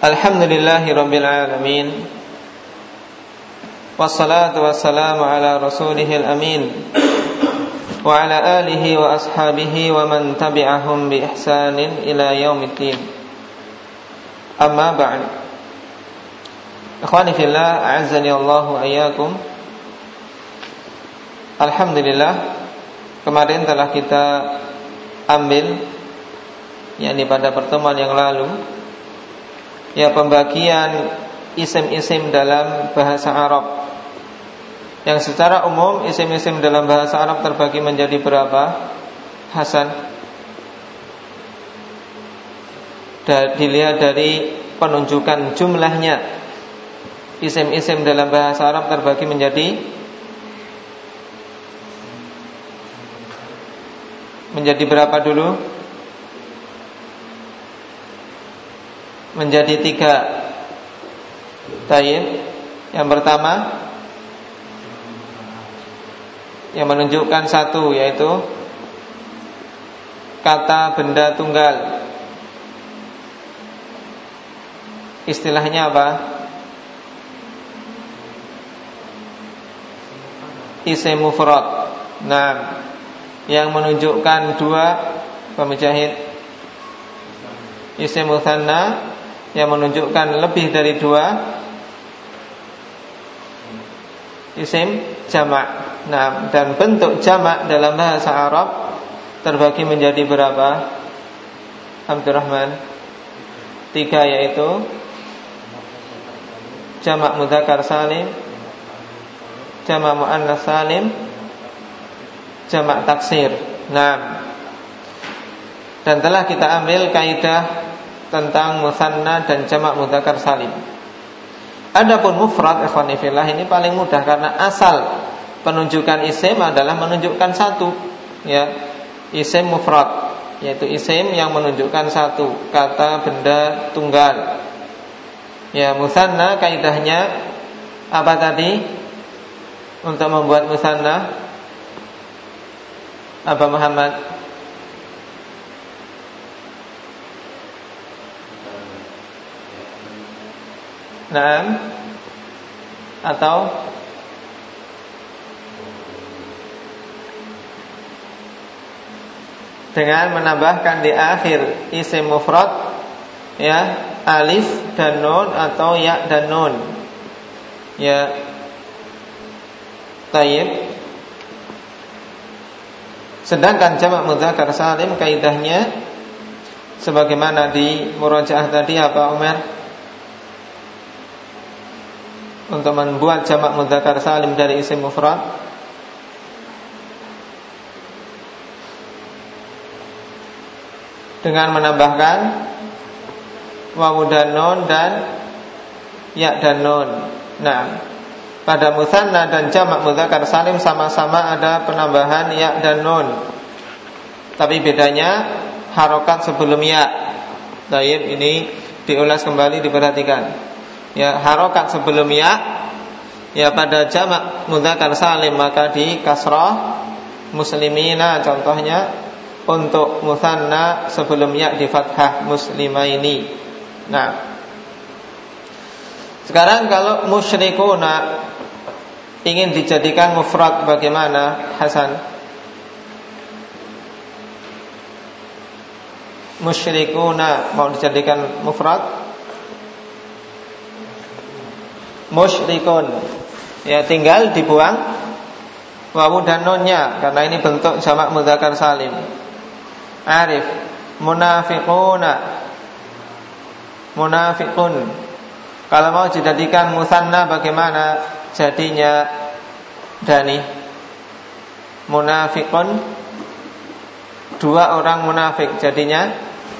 Alhamdulillahirabbil alamin. Wassalatu wassalamu ala rasulihil amin wa ala alihi wa ashabihi wa man tabi'ahum bi ihsanin ila yaumiddin. Amma ba'd. Ikhwani fillah, a'azzani Allah wa iyyakum. Alhamdulillah, kemarin telah kita ambil, yakni pada pertemuan yang lalu, ya, pembagian isim-isim dalam bahasa Arab. Yang secara umum isim-isim dalam bahasa Arab terbagi menjadi berapa, Hasan? Dilihat dari penunjukan jumlahnya, isim-isim dalam bahasa Arab terbagi menjadi berapa dulu? Menjadi 3. Tayyib. Yang pertama yang menunjukkan satu, yaitu kata benda tunggal. Istilahnya apa? Isim mufrad. Nah, yang menunjukkan 2, Pak Mujahid, isim mutsanna. Yang menunjukkan lebih dari 2, isim jamak. Nah, dan bentuk jamak dalam bahasa Arab terbagi menjadi berapa, Abdurrahman? 3, yaitu jamak mudzakkar salim, jamak muannas salim, jamak taksir. Nah, dan telah kita ambil kaidah tentang musanna dan jamak mudzakkar salim. Adapun mufrad, ikhwani fillah, ini paling mudah karena asal penunjukan isim adalah menunjukkan satu, ya, isim mufrad, yaitu isim yang menunjukkan satu, kata benda tunggal. Ya, musanna kaidahnya apa tadi? Untuk membuat musanna apa, Muhammad? Naam, atau dengan menambahkan di akhir isim mufrad, ya, alif dan nun atau ya dan nun. Ya, tayyib. Sedangkan jamak mudzakkar salim kaidahnya sebagaimana di murajaah tadi, apa, Umar? Untuk membuat jamak mudzakkar salim dari isim mufrad, dengan menambahkan wawu dan nun dan ya dan nun. Nah, pada musanna dan jamak mudzakkar salim sama-sama ada penambahan ya dan nun, tapi bedanya harokat sebelum ya. Baik, ini diulas kembali, diperhatikan. Ya, harokat sebelum ya pada jamak mudzakkar salim maka di kasrah, muslimina contohnya. Untuk musanna sebelum ya di fathah, muslimaini. Nah, sekarang kalau musyrikuna ingin dijadikan mufrad, bagaimana, Hasan? Musyrikuna mau dijadikan mufrad? Musyrikun, ya, tinggal dibuang wawu dan nunnya karena ini bentuk jamak mudzakkar salim. Arif, munafiquna, munafiqun. Kalau mau dijadikan musanna bagaimana jadinya, Dani? Munafiqun, 2 orang munafik, jadinya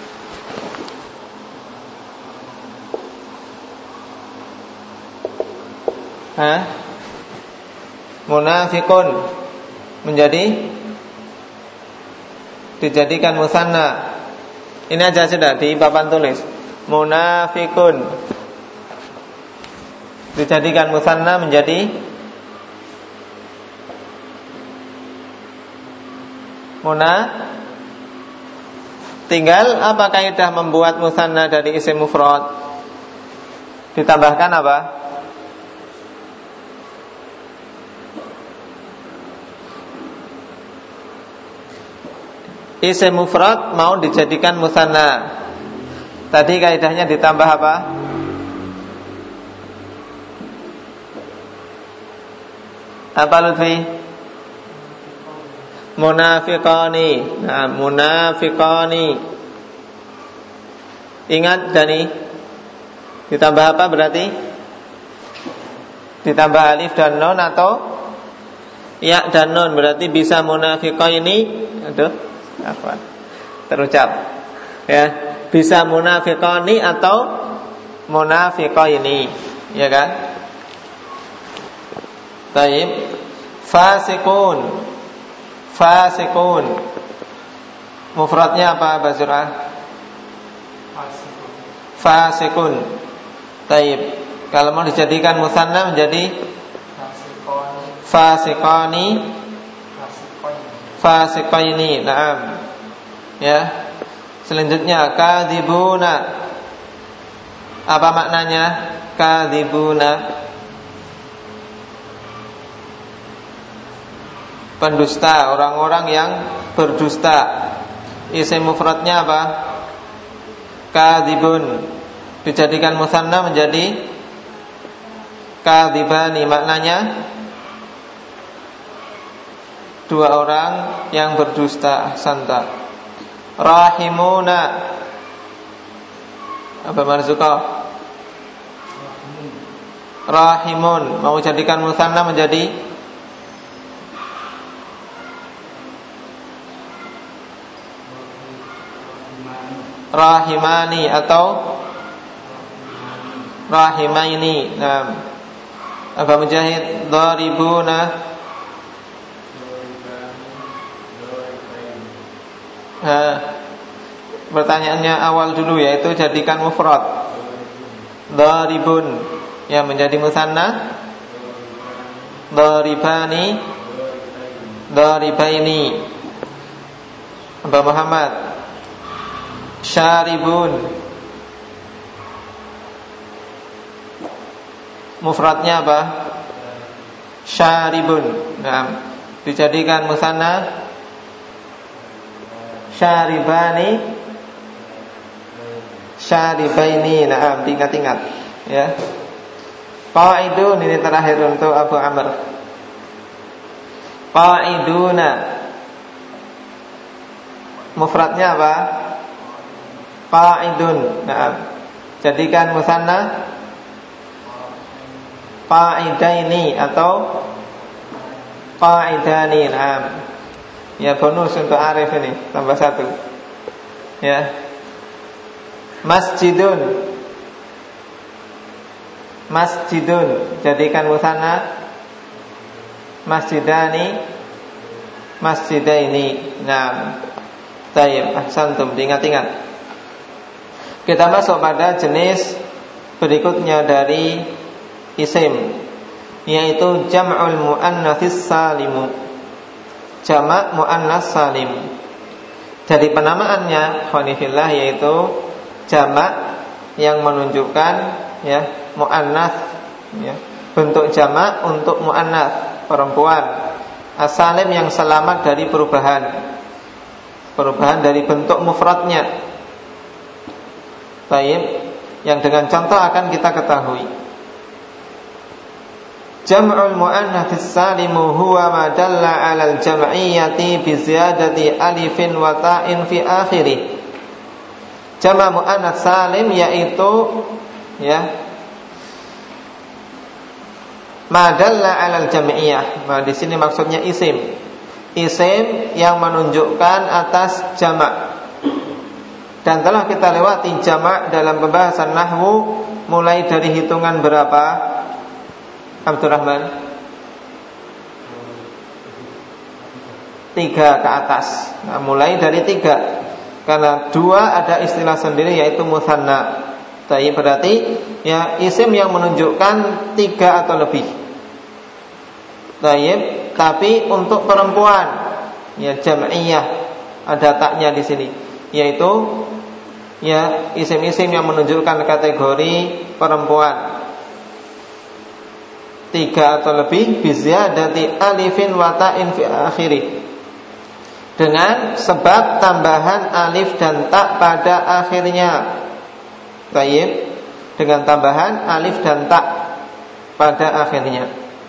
munafiqun menjadi dijadikan musanna. Ini aja sudah di papan tulis, munafiqun dijadikan musanna menjadi Tinggal apa kaidah membuat musanna dari isim mufrad? Ditambahkan apa? Isim mufrad mau dijadikan musanna. Tadi kaidahnya ditambah apa? Apa Lutfi? Munafiqani. Nah, munafiqani. Ingat Dani? Ditambah apa berarti? Ditambah alif dan nun atau ya dan nun, berarti bisa munafiqaini. Aduh, apa? Terucap. Ya, bisa munafiqani atau munafiqaini, ya kan? Baik. Fasikun. Fasikun. Mufradnya apa Bazura? Fasikun. Baik. Kalau mau dijadikan musanna menjadi fasikani, fasikaini. Naam. Ya. Selanjutnya kadzibuna. Apa maknanya? Kadzibuna. Pendusta, orang-orang yang berdusta. Isim mufradnya apa? Kadzibun. Dijadikan musanna menjadi kadzibani. Maknanya dua orang yang berdusta. Santa. Rahimuna. Apa Marzuqa? Rahimun. Mau jadikan musanna menjadi rahimani atau rahimaini. Nah, apa Mujahid? Daribuna. Nah, pertanyaannya awal dulu, yaitu jadikan mufrad. Daribun yang menjadi musanna. Daribani. Daribaini. Apa Muhammad? Syaribun. Mufradnya apa? Syaribun. Nah, dijadikan musanna syaribani, syaribaini. Nah, diingat-ingat ya. Qaidun ini terakhir untuk Abu Amr. Qaiduna. Mufradnya apa? Qaidun. Nah, jadikan musanna qaidaini atau qaidani. Nah, ya bonus untuk Arif ini, tambah satu. Ya. Masjidun. Masjidun, jadikan musanna masjidani, masjidaini. Nah, tayyib, ahsantum, diingat-ingat. Kita masuk pada jenis berikutnya dari isim, yaitu jam'ul muannatsis salimu. Jamak muannas salim. Dari penamaannya khonifillah, yaitu jamak yang menunjukkan ya muannas, ya, bentuk jamak untuk muannas, perempuan. As-salim yang selamat dari perubahan dari bentuk mufradnya. Baik, yang dengan contoh akan kita ketahui. Jam'ul muannatsis salimu huwa ma dalla 'alal jam'iyyati bi ziyadati alifin wa ta'in fi akhirih. Jama' muannats salim yaitu ya ma dalla 'alal jam'iyyah. Nah, di sini maksudnya isim. Isim yang menunjukkan atas jamak. Dan telah kita lewati jamak dalam pembahasan nahwu mulai dari hitungan berapa? Abdurrahman? 3 ke atas. Nah, mulai dari 3. Karena 2 ada istilah sendiri yaitu musanna. Tapi berarti ya isim yang menunjukkan 3 atau lebih. Tapi untuk perempuan ya jam'iyah, ada taknya di sini, yaitu ya isim-isim yang menunjukkan kategori perempuan. 3 atau lebih, biziyadati alifin wa ta'in fi akhiri, dengan sebab tambahan alif dan ta pada akhirnya. Baik, dengan tambahan alif dan ta pada akhirnya.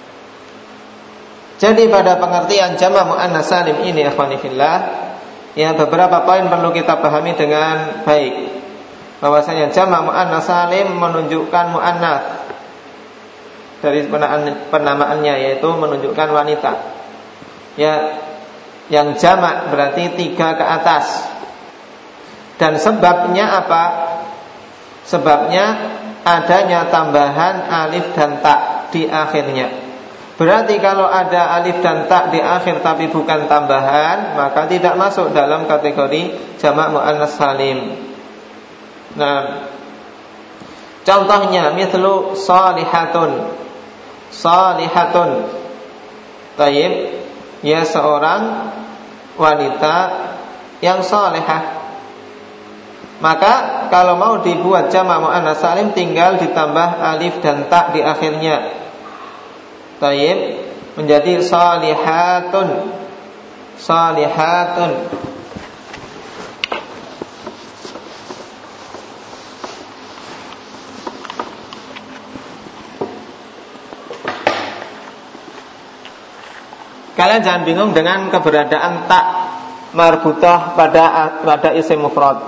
Jadi pada pengertian jamak muannas salim ini, ikhwani fillah, ya, beberapa poin perlu kita pahami dengan baik. Bahwasanya jamak muannas salim menunjukkan muannas dari penamaannya, yaitu menunjukkan wanita. Ya, yang jamak berarti 3 ke atas. Dan sebabnya apa? Sebabnya adanya tambahan alif dan ta di akhirnya. Berarti kalau ada alif dan ta di akhir tapi bukan tambahan, maka tidak masuk dalam kategori jamak muannas salim. Nah, contohnya mithlu salihatun. Salihatun, tayyib, ya, seorang wanita yang salihah. Maka kalau mau dibuat jamak muannas salim, tinggal ditambah alif dan ta di akhirnya. Tayyib, menjadi salihatun. Salihatun. Kalian jangan bingung dengan keberadaan tak marbutah pada isim mufrad.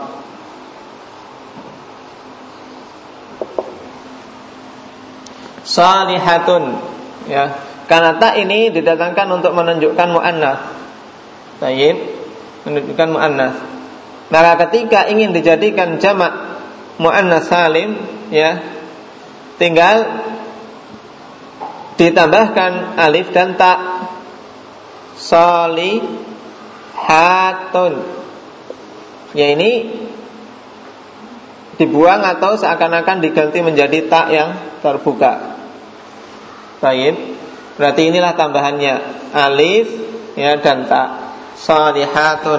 Salihatun, ya, karena tak ini didatangkan untuk menunjukkan muannas. Baik, menunjukkan muannas. Maka ketika ingin dijadikan jamak muannas salim, ya, tinggal ditambahkan alif dan ta. Salihatun, ya, ini dibuang atau seakan-akan diganti menjadi ta yang terbuka. Baik, berarti inilah tambahannya, alif, ya, dan ta. Salihatun.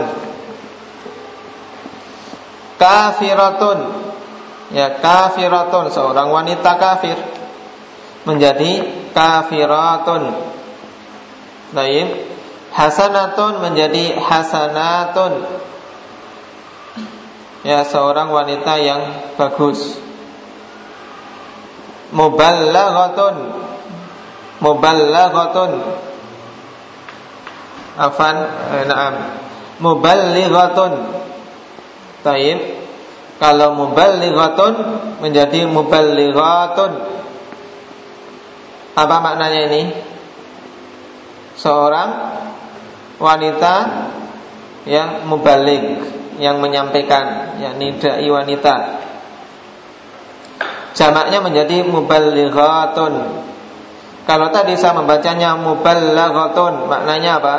Kafiratun, ya, kafiratun, seorang wanita kafir, menjadi kafiratun. Baik. Hasanatun menjadi hasanatun, ya, seorang wanita yang bagus. Muballaghatun. Muballaghatun. Muballighatun. Taib. Kalau muballighatun menjadi muballighatun. Apa maknanya ini? Seorang wanita yang mubaligh, yang menyampaikan, yakni dai wanita. Jamaknya menjadi muballighatun. Kalau tadi saya membacanya muballaghatun, maknanya apa?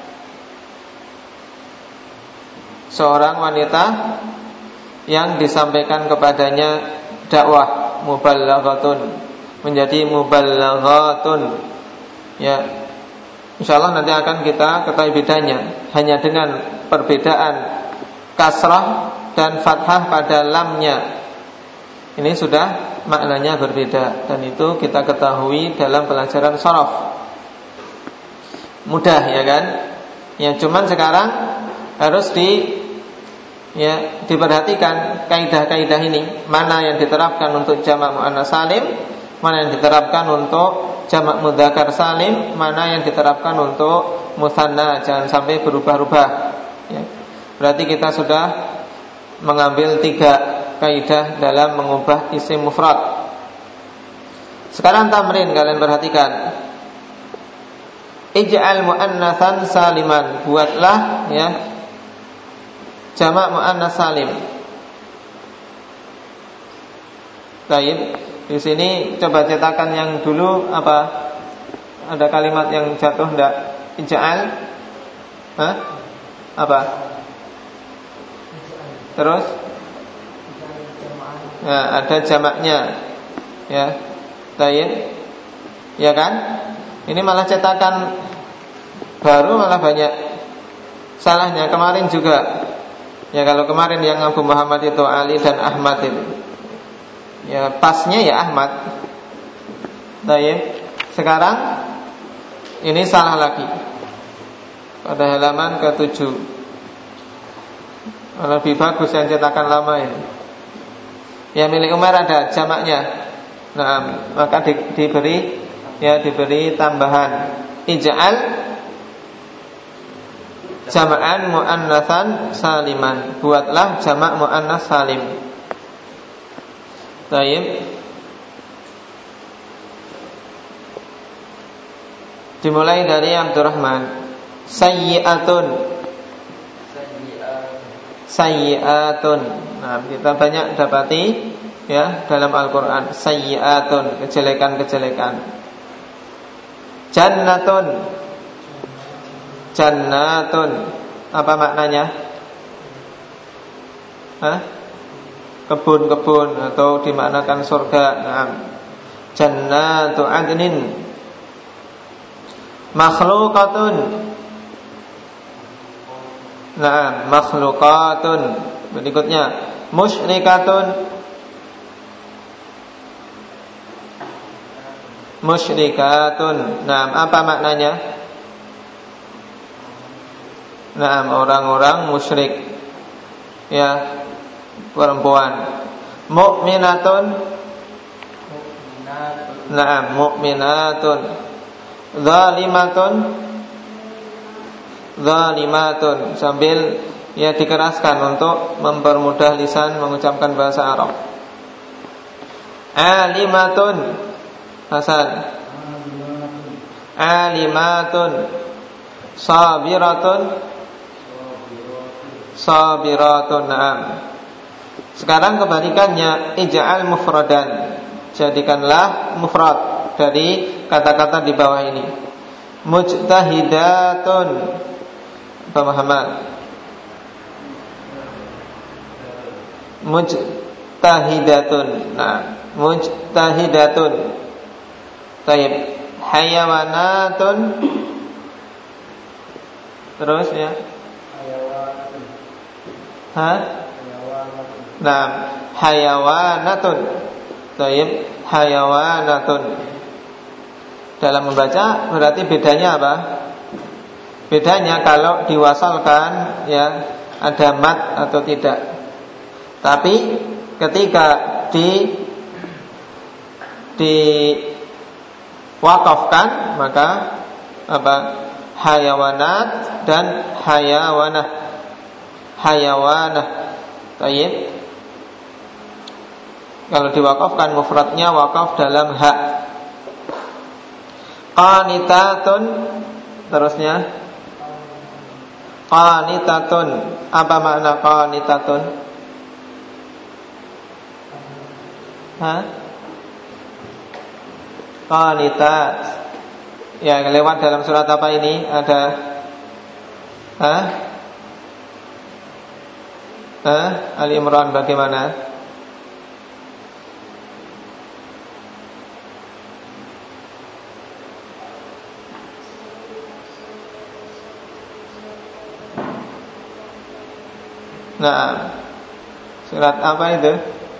Seorang wanita yang disampaikan kepadanya dakwah, muballaghatun, menjadi muballaghatun. Ya, insyaallah nanti akan kita ketahui bedanya. Hanya dengan perbedaan kasrah dan fathah pada lamnya, ini sudah maknanya berbeda. Dan itu kita ketahui dalam pelajaran sharaf. Mudah, ya kan? Ya, cuman sekarang harus diperhatikan kaidah-kaidah ini. Mana yang diterapkan untuk jamak muannas salim, mana yang diterapkan untuk jamak mudzakkar salim, mana yang diterapkan untuk musanna. Jangan sampai berubah-ubah, ya. Berarti kita sudah mengambil 3 kaidah dalam mengubah isim mufrad. Sekarang tamrin, kalian perhatikan. Ij'al muannatsan saliman, buatlah, ya, jamak muannas salim. Baik. Di sini coba cetakan yang dulu apa? Ada kalimat yang jatuh enggak? Ij'al. Hah? Apa? Terus? Nah, ada jamaknya. Ya. Baik. Ya kan? Ini malah cetakan baru malah banyak salahnya. Kemarin juga. Ya, kalau kemarin yang Abu Muhammad itu Ali dan Ahmad itu, ya, pasnya ya Ahmad. Baik. Sekarang ini salah lagi. Pada halaman ke-7. Lebih bagus yang cetakan lama ini. Yang milik Umar ada jamaknya. Nah, maka diberi tambahan. Ij'al jama'an muannatsan saliman. Buatlah jamak muannats salim. Baik. Dimulai dari Abdurrahman. Sayyi'atun. Nah, kita banyak dapati ya dalam Al-Qur'an sayyi'atun, kejelekan-kejelekan. Jannatun. Apa maknanya? Kebun-kebun atau dimaknakan surga. Nah, jannatu adnin. Makhluqatun. Nah, makhluqatun. Berikutnya musyrikatun. Nah, apa maknanya? Nah, orang-orang musyrik. Ya, perempuan. Mu'minatun. Nah, mu'minatun. Zalimatun. Sambil ya dikeraskan untuk mempermudah lisan mengucapkan bahasa Arab. Alimatun. Hasan. Alimatun. Sabiratun. Naam. Sekarang kebalikannya, ij'al mufradan. Jadikanlah mufrad dari kata-kata di bawah ini. Mujtahidatun. Pemahaman. Mujtahidatun. Nah, mujtahidatun. Taib. Hayawanatun. Terus ya. Nah, hayawanatun. Taib. Hayawanatun. Dalam membaca berarti bedanya apa? Bedanya kalau diwasalkan ya ada mat atau tidak. Tapi ketika diwakafkan maka apa? Hayawanat dan hayawanah. Tayyib. Kalau diwakafkan mufradnya wakaf dalam hak. Qanitatun. Terusnya qanitatun. Apa makna qanitatun? Qanitat. Ya, lewat dalam surat apa ini? Ada Ali Imran bagaimana? Nah, surat apa itu?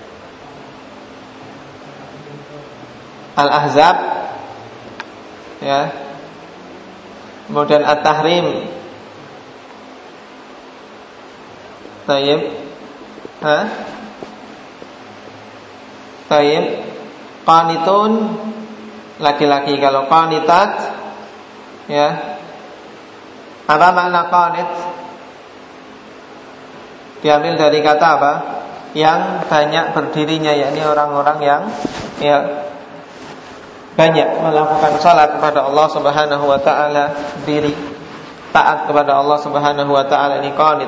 Al-Ahzab. Ya. Kemudian At-Tahrim. Tayyib. Tayyib. Qanitun laki-laki. Kalau qanitat ya. Apa makna qanit? Diambil dari kata apa? Yang banyak berdirinya, yakni orang-orang yang ya banyak melakukan salat kepada Allah Subhanahu wa taala, diri taat kepada Allah Subhanahu wa taala, ini qanit.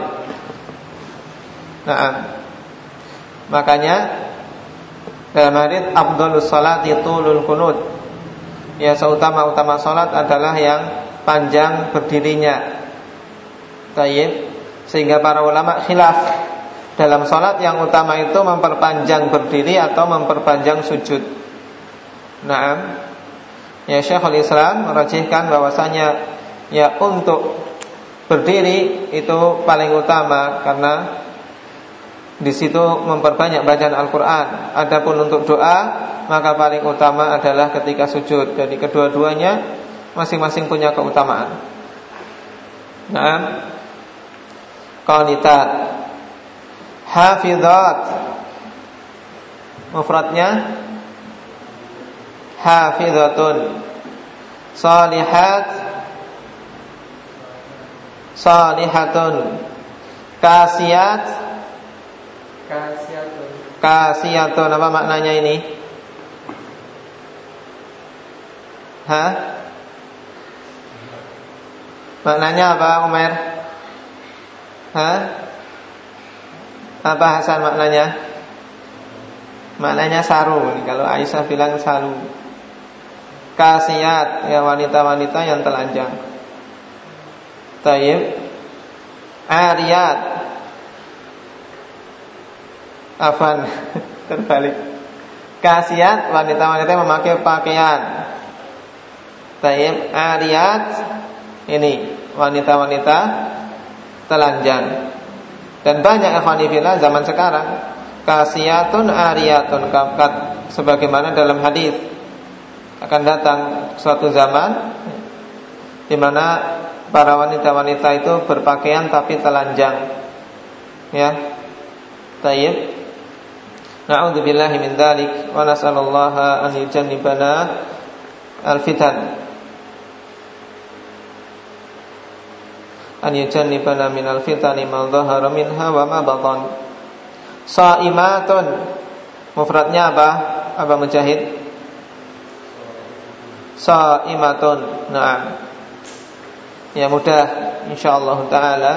Nah, makanya dalam hadis afdhalus salati tulul qunut. Ya, seutama-utama salat adalah yang panjang berdirinya. Tayyib. Sehingga para ulama khilaf dalam salat yang utama itu memperpanjang berdiri atau memperpanjang sujud. Naam. Ya, Syekhul Islam merajihkan bahwasanya ya untuk berdiri itu paling utama karena di situ memperbanyak bacaan Al-Qur'an. Adapun untuk doa maka paling utama adalah ketika sujud. Jadi kedua-duanya masing-masing punya keutamaan. Naam. Qanitat. Hafizat. Mufradnya hafizatun. Salihat. Salihatun. Kasiyat. Kasiyatun. Apa maknanya ini? Maknanya apa, Umar? Apa Hasan maknanya? Maknanya saru. Kalau Aisyah bilang saru. Kasiyat, ya wanita-wanita yang telanjang. Tayyib. Ariyat. Afan. Terbalik. Kasiyat, wanita-wanita yang memakai pakaian. Tayyib. Ariyat, ini wanita-wanita telanjang. Dan banyak ikhwani fillah zaman sekarang kasiyatun ariyatun, sebagaimana dalam hadis akan datang suatu zaman di mana para wanita-wanita itu berpakaian tapi telanjang. Ya. Tayyib. Na'udzubillahi min dzalik wa nas'alullaha an yujannibana al-fitan. An yujannibana minal fitani ma dhahara minha wa ma batan. Shaimatun. Mufradnya apa? Apa Mujahid? Shaimatun. Naam. Ya mudah insyaallah taala.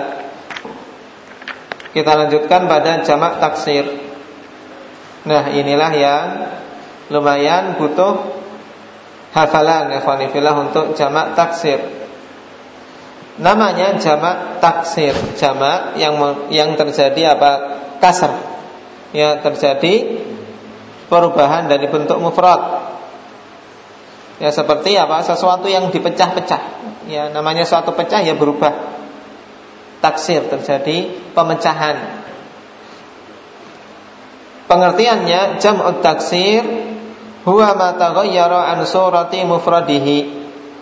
Kita lanjutkan pada jamak taksir. Nah, inilah yang lumayan butuh hafalan ikhwani fillah untuk jamak taksir. Namanya jamak taksir, jamak yang terjadi apa? Kasr. Ya, terjadi perubahan dari bentuk mufrad. Ya, seperti apa? Sesuatu yang dipecah-pecah. Ya, namanya suatu pecah ya berubah. Taksir, terjadi pemecahan. Pengertiannya jam'ut taksir huwa ma taghayyara an surati mufradihi.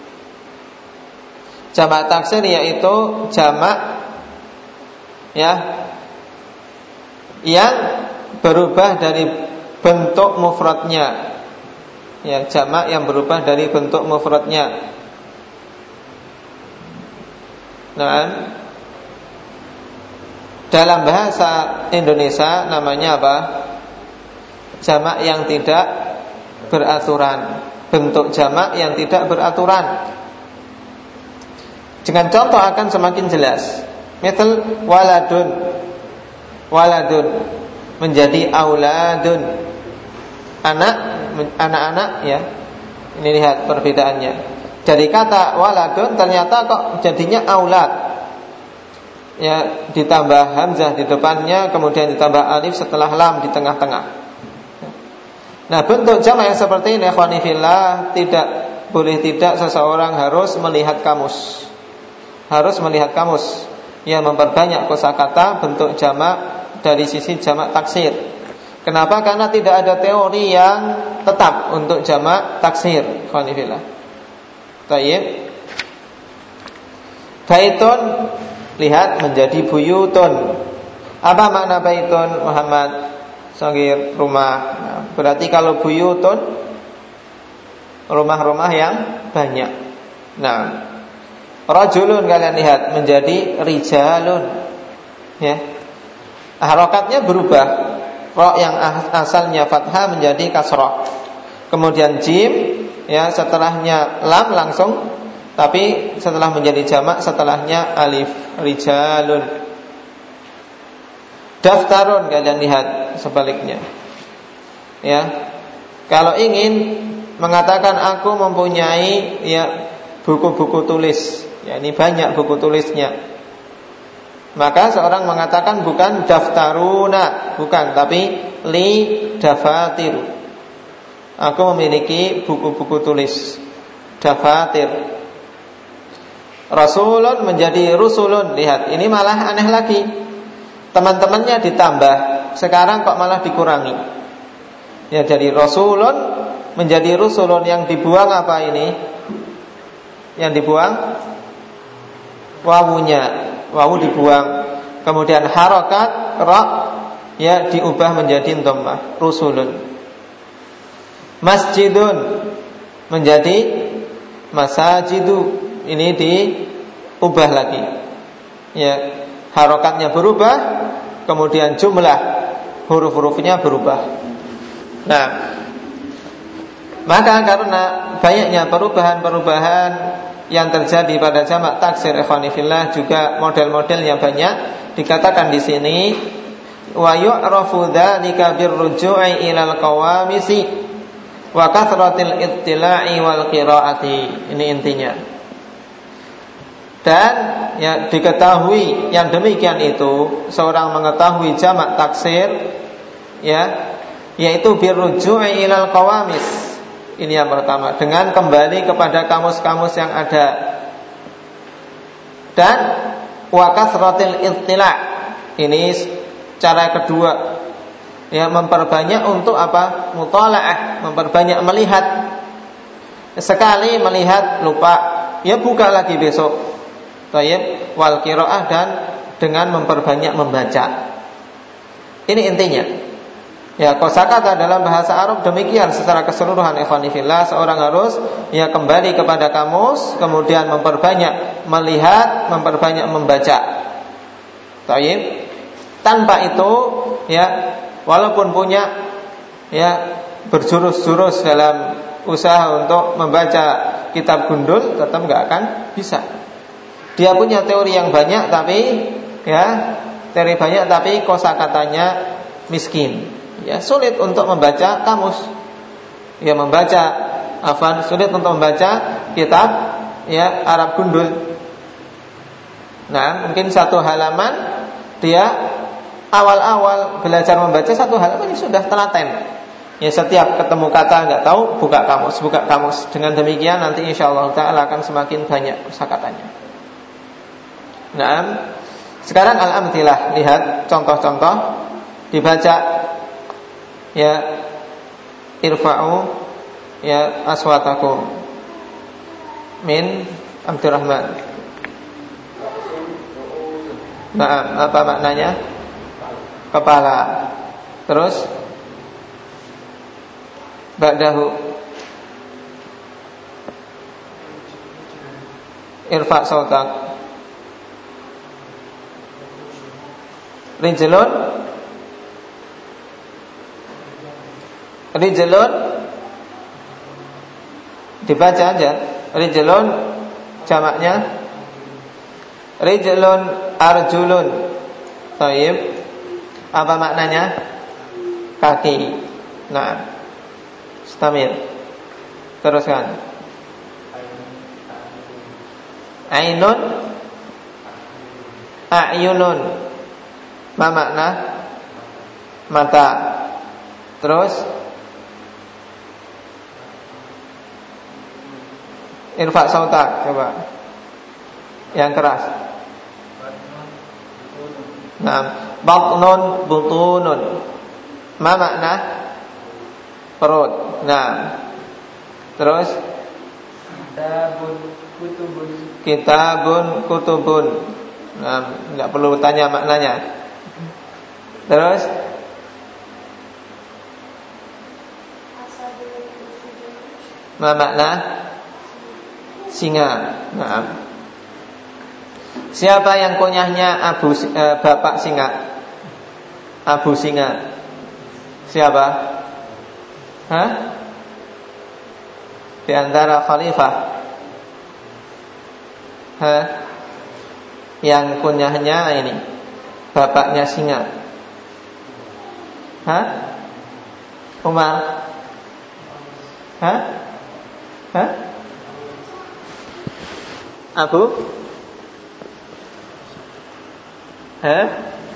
Jamak taksir yaitu jamak ya yang berubah dari bentuk mufradnya. Ya, jamak yang berubah dari bentuk mufradnya. Nah, dalam bahasa Indonesia namanya apa? Jamak yang tidak beraturan. Bentuk jamak yang tidak beraturan. Dengan contoh akan semakin jelas. Misal waladun. Waladun menjadi auladun. Anak-anak ya. Ini lihat perbedaannya. Dari kata waladun ternyata kok jadinya aulad. Ya, ditambah hamzah di depannya, kemudian ditambah alif setelah lam di tengah-tengah. Nah, bentuk jamak yang seperti ini ikhwani fillah tidak boleh tidak seseorang harus melihat kamus. Harus melihat kamus yang memperbanyak kosakata bentuk jamak dari sisi jamak taksir. Kenapa? Karena tidak ada teori yang tetap untuk jamak taksir. Khonifillah. Tayyib. Baitun, lihat menjadi buyutun. Apa makna baitun, Muhammad? Sagir, rumah. Nah, berarti kalau buyutun, rumah-rumah yang banyak. Nah, rajulun kalian lihat menjadi rijalun. Ya. Harokatnya berubah. Ra yang asalnya fathah menjadi kasrah. Kemudian jim ya setelahnya lam langsung, tapi setelah menjadi jamak setelahnya alif, rijalun. Daftarun kalian lihat sebaliknya. Ya. Kalau ingin mengatakan aku mempunyai ya buku-buku tulis. Ya, ini banyak buku tulisnya. Maka seorang mengatakan bukan daftaruna, bukan, tapi li dafatiru. Aku memiliki buku-buku tulis. Dafatir. Rasulun menjadi rusulun. Lihat, ini malah aneh lagi. Teman-temannya ditambah, sekarang kok malah dikurangi. Ya, dari rasulun menjadi rusulun. Yang dibuang apa ini? Yang dibuang wawunya, wawu dibuang. Kemudian harokat ra ya diubah menjadi dhammah, rusulun. Masjidun menjadi masajidu, ini diubah lagi. Ya, harokatnya berubah, kemudian jumlah huruf-hurufnya berubah. Nah, maka karena banyaknya perubahan-perubahan yang terjadi pada jamak taksir ikhwani fillah, juga model-modelnya banyak. Dikatakan di sini wa yu'rafu dzalika birruju'i ilal qawamisi wa kathratil ittila'i wal qiraati. Ini intinya. Dan ya diketahui yang demikian itu, seorang mengetahui jamak taksir ya, yaitu birruju'i ilal qawamis. Ini yang pertama, dengan kembali kepada kamus-kamus yang ada. Dan wa kasratil ittila', ini cara kedua, ya, memperbanyak untuk apa? Muthala'ah, memperbanyak melihat. Sekali melihat lupa, ya buka lagi besok. Baik, wal qiraah, dan dengan memperbanyak membaca. Ini intinya. Ya, kosakata dalam bahasa Arab demikian secara keseluruhan ikhwani fillah. Seorang harus ya kembali kepada kamus, kemudian memperbanyak melihat, memperbanyak membaca. Baik. Tanpa itu ya, walaupun punya ya berjurus-jurus dalam usaha untuk membaca kitab gundul, tetap enggak akan bisa. Dia punya teori yang banyak tapi ya, teori banyak tapi kosakatanya miskin. Ya, sulit untuk membaca kamus. Ya, membaca sulit untuk membaca kitab ya Arab gundul. Nah, mungkin satu halaman dia awal-awal belajar membaca satu halaman ini sudah telaten. Ya, setiap ketemu kata enggak tahu, buka kamus. Dengan demikian nanti insyaallah taala akan semakin banyak kosakatanya. Nah, sekarang al-amtsilah, lihat contoh-contoh. Dibaca ya, irfa'u ya aswatakum min Abdurrahman. Nah, apa maknanya? Kepala. Terus ba'dahu irfa' sautak. Rijlun dibaca aja. Rijlun jamaknya rijlun arjulun. Baik. Apa maknanya? Kaki. Nah, istamir. Teruskan. Ainun a'yunun. Ma makna? Mata. Terus irfa' sautak, coba yang keras. Nah, batnun butunun. Ma makna? Perut. Nah, terus kitabun kutubun. Nah, enggak perlu tanya maknanya. Terus ma makna? Singa. Nah, siapa yang kunyahnya bapak singa? Abu Singa. Siapa? Hah? Di antara khalifah. Hah? Yang kunyahnya ini bapaknya singa. Hah? Umar. Hah? Hah? Abu? Hah?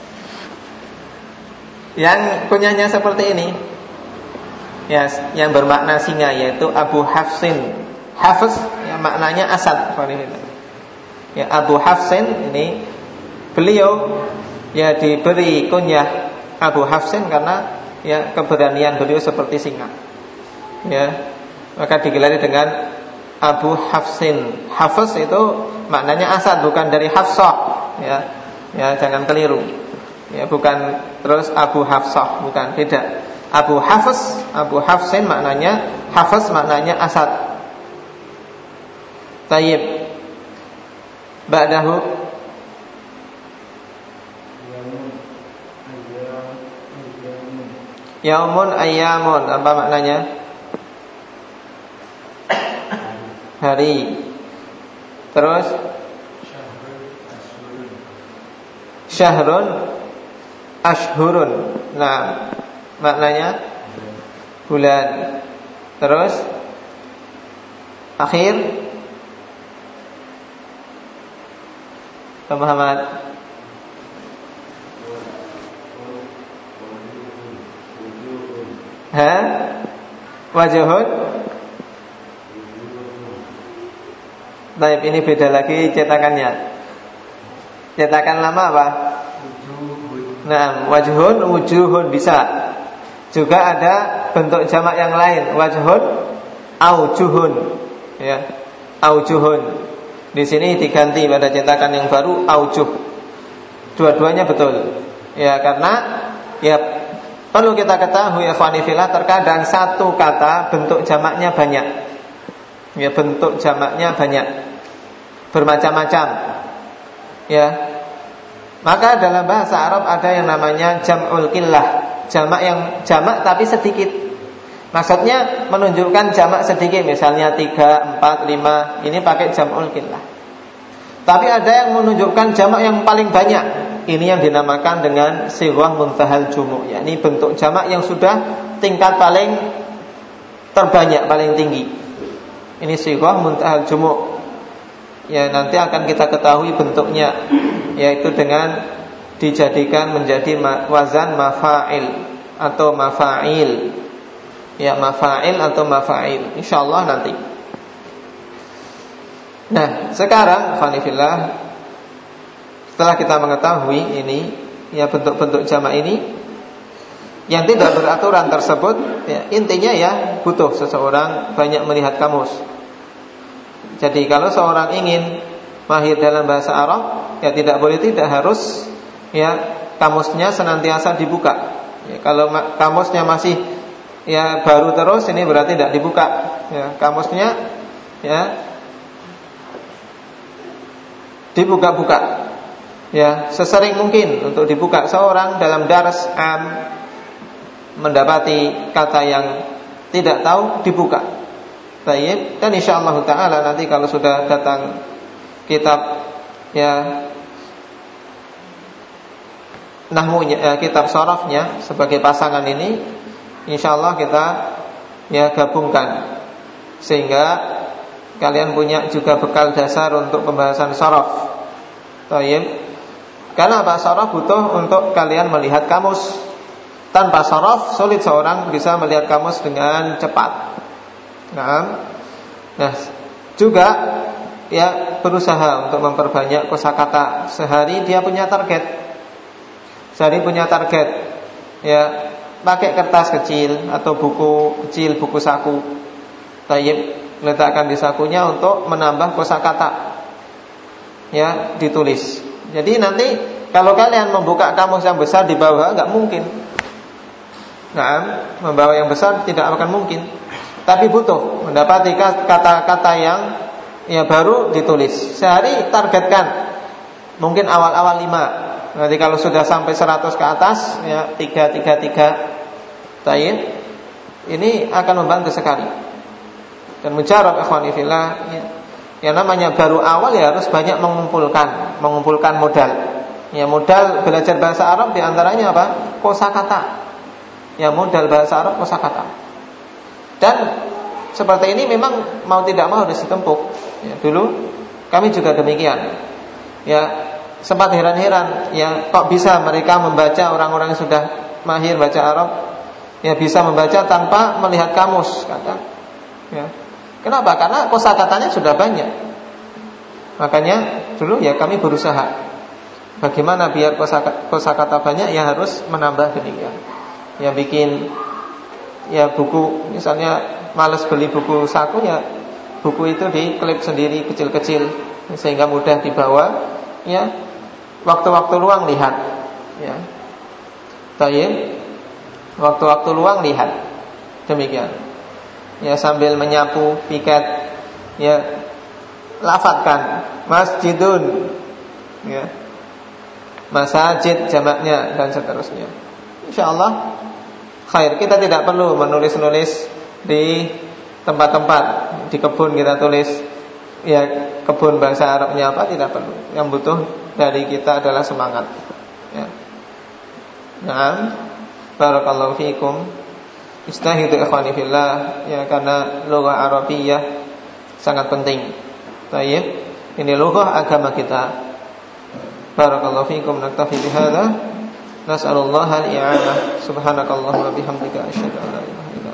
Yang kunyahnya seperti ini, ya, yang bermakna singa, yaitu Abu Hafsin. Hafs yang maknanya asad. Ya, Abu Hafsin ini beliau ya diberi kunyah Abu Hafsin karena ya keberanian beliau seperti singa. Ya, maka digelari dengan Abu Hafsin. Hafs itu maknanya asad, bukan dari Hafsah. Ya, ya jangan keliru. Ya, bukan terus Abu Hafsah, bukan, beda. Abu Hafs, Abu Hafsin maknanya, Hafs maknanya asad. Tayyib. Ba'dahu Yaumun ayyamun, apa maknanya? Hari. Terus syahrun ashhurun. Nah, maknanya bulan. Terus akhir Muhammad. Wajhun. Baik, ini beda lagi cetakannya. Cetakan lama apa? Nah, wajhun, wujuhun bisa. Juga ada bentuk jamak yang lain, wajhun, aujuhun. Ya, aujuhun. Di sini diganti pada cetakan yang baru aujuh. Dua-duanya betul. Ya, karena ya perlu kita ketahui ya ikhwanifillah, terkadang satu kata bentuk jamaknya banyak. Ya, bentuk jamaknya banyak, bermacam-macam. Ya. Maka dalam bahasa Arab ada yang namanya jam'ul qillah, jamak tapi sedikit. Maksudnya menunjukkan jamak sedikit, misalnya 3, 4, 5, ini pakai jam'ul qillah. Tapi ada yang menunjukkan jamak yang paling banyak. Ini yang dinamakan dengan sighah muntahal jumu', yakni bentuk jamak yang sudah tingkat paling terbanyak, paling tinggi. Ini sighah muntahal jumu'. Ya, nanti akan kita ketahui bentuknya, yaitu dengan dijadikan menjadi wazan mafa'il atau mafa'il. Ya, mafa'il atau mafa'il, insyaallah nanti. Nah, sekarang fanifillah, setelah kita mengetahui ini, ya bentuk-bentuk jamak ini yang tidak beraturan tersebut, ya, intinya ya butuh seseorang banyak melihat kamus. Jadi kalau seorang ingin mahir dalam bahasa Arab, ya tidak boleh tidak harus ya kamusnya senantiasa dibuka. Ya, kalau kamusnya masih ya baru terus, ini berarti tidak dibuka. Ya, kamusnya ya dibuka-buka. Ya, sesering mungkin untuk dibuka. Seorang dalam dars mendapati kata yang tidak tahu, dibuka. Baik, dan insyaallah taala nanti kalau sudah datang kitab ya nahmunya, kitab sharafnya sebagai pasangan ini, insyaallah kita ya gabungkan sehingga kalian punya juga bekal dasar untuk pembahasan sharaf. Baik. Karena apa? Sharaf butuh untuk kalian melihat kamus. Tanpa sharaf sulit seorang bisa melihat kamus dengan cepat. Nah, juga ya berusaha untuk memperbanyak kosakata. Sehari dia punya target. Ya, pakai kertas kecil atau buku kecil, buku saku. Tayyib, letakkan di sakunya untuk menambah kosakata. Ya, ditulis. Jadi nanti kalau kalian membuka kamus yang besar di bawah, enggak mungkin. Nah, membawa yang besar tidak akan mungkin. Tapi butuh mendapati kata-kata yang ya baru ditulis. Sehari targetkan mungkin awal-awal 5. Nanti kalau sudah sampai 100 ke atas ya 3. Tayyib. Ini akan membantu sekali. Dan mujarab ikhwani fillah ya, yang namanya baru awal ya harus banyak mengumpulkan modal. Ya, modal belajar bahasa Arab di antaranya apa? Kosakata. Ya, modal bahasa Arab kosakata. Dan seperti ini memang mau tidak mau harus ditempuh. Ya, dulu kami juga demikian. Ya, sempat heran-heran, ya kok bisa mereka membaca, orang-orang yang sudah mahir baca Arab, ya bisa membaca tanpa melihat kamus, kata. Ya. Kenapa? Karena kosakatanya sudah banyak. Makanya dulu ya kami berusaha bagaimana biar kosakata banyak, ya harus menambah demikian. ya bikin ya buku, misalnya malas beli buku saku, ya buku itu diklip sendiri kecil-kecil sehingga mudah dibawa, ya waktu-waktu luang lihat, ya tayyib, waktu-waktu luang lihat, demikian, ya sambil menyapu piket, ya lafadzkan masjidun, ya masajid jamaknya dan seterusnya. Insyaallah khair. Kita tidak perlu menulis-nulis di tempat-tempat, di kebun kita tulis ya kebun bahasa Arabnya apa, tidak perlu. Yang butuh dari kita adalah semangat, ya. Naam, barakallahu fiikum. Istahidu ikhwani fillah, ya karena lughah Arabiyyah sangat penting. Baik, ini lughah agama kita. Barakallahu fiikum, naktafi bihadza. Nas'alullaha al-i'anah. Subhanakallahumma bihamdika asyhadu an la ilaha illa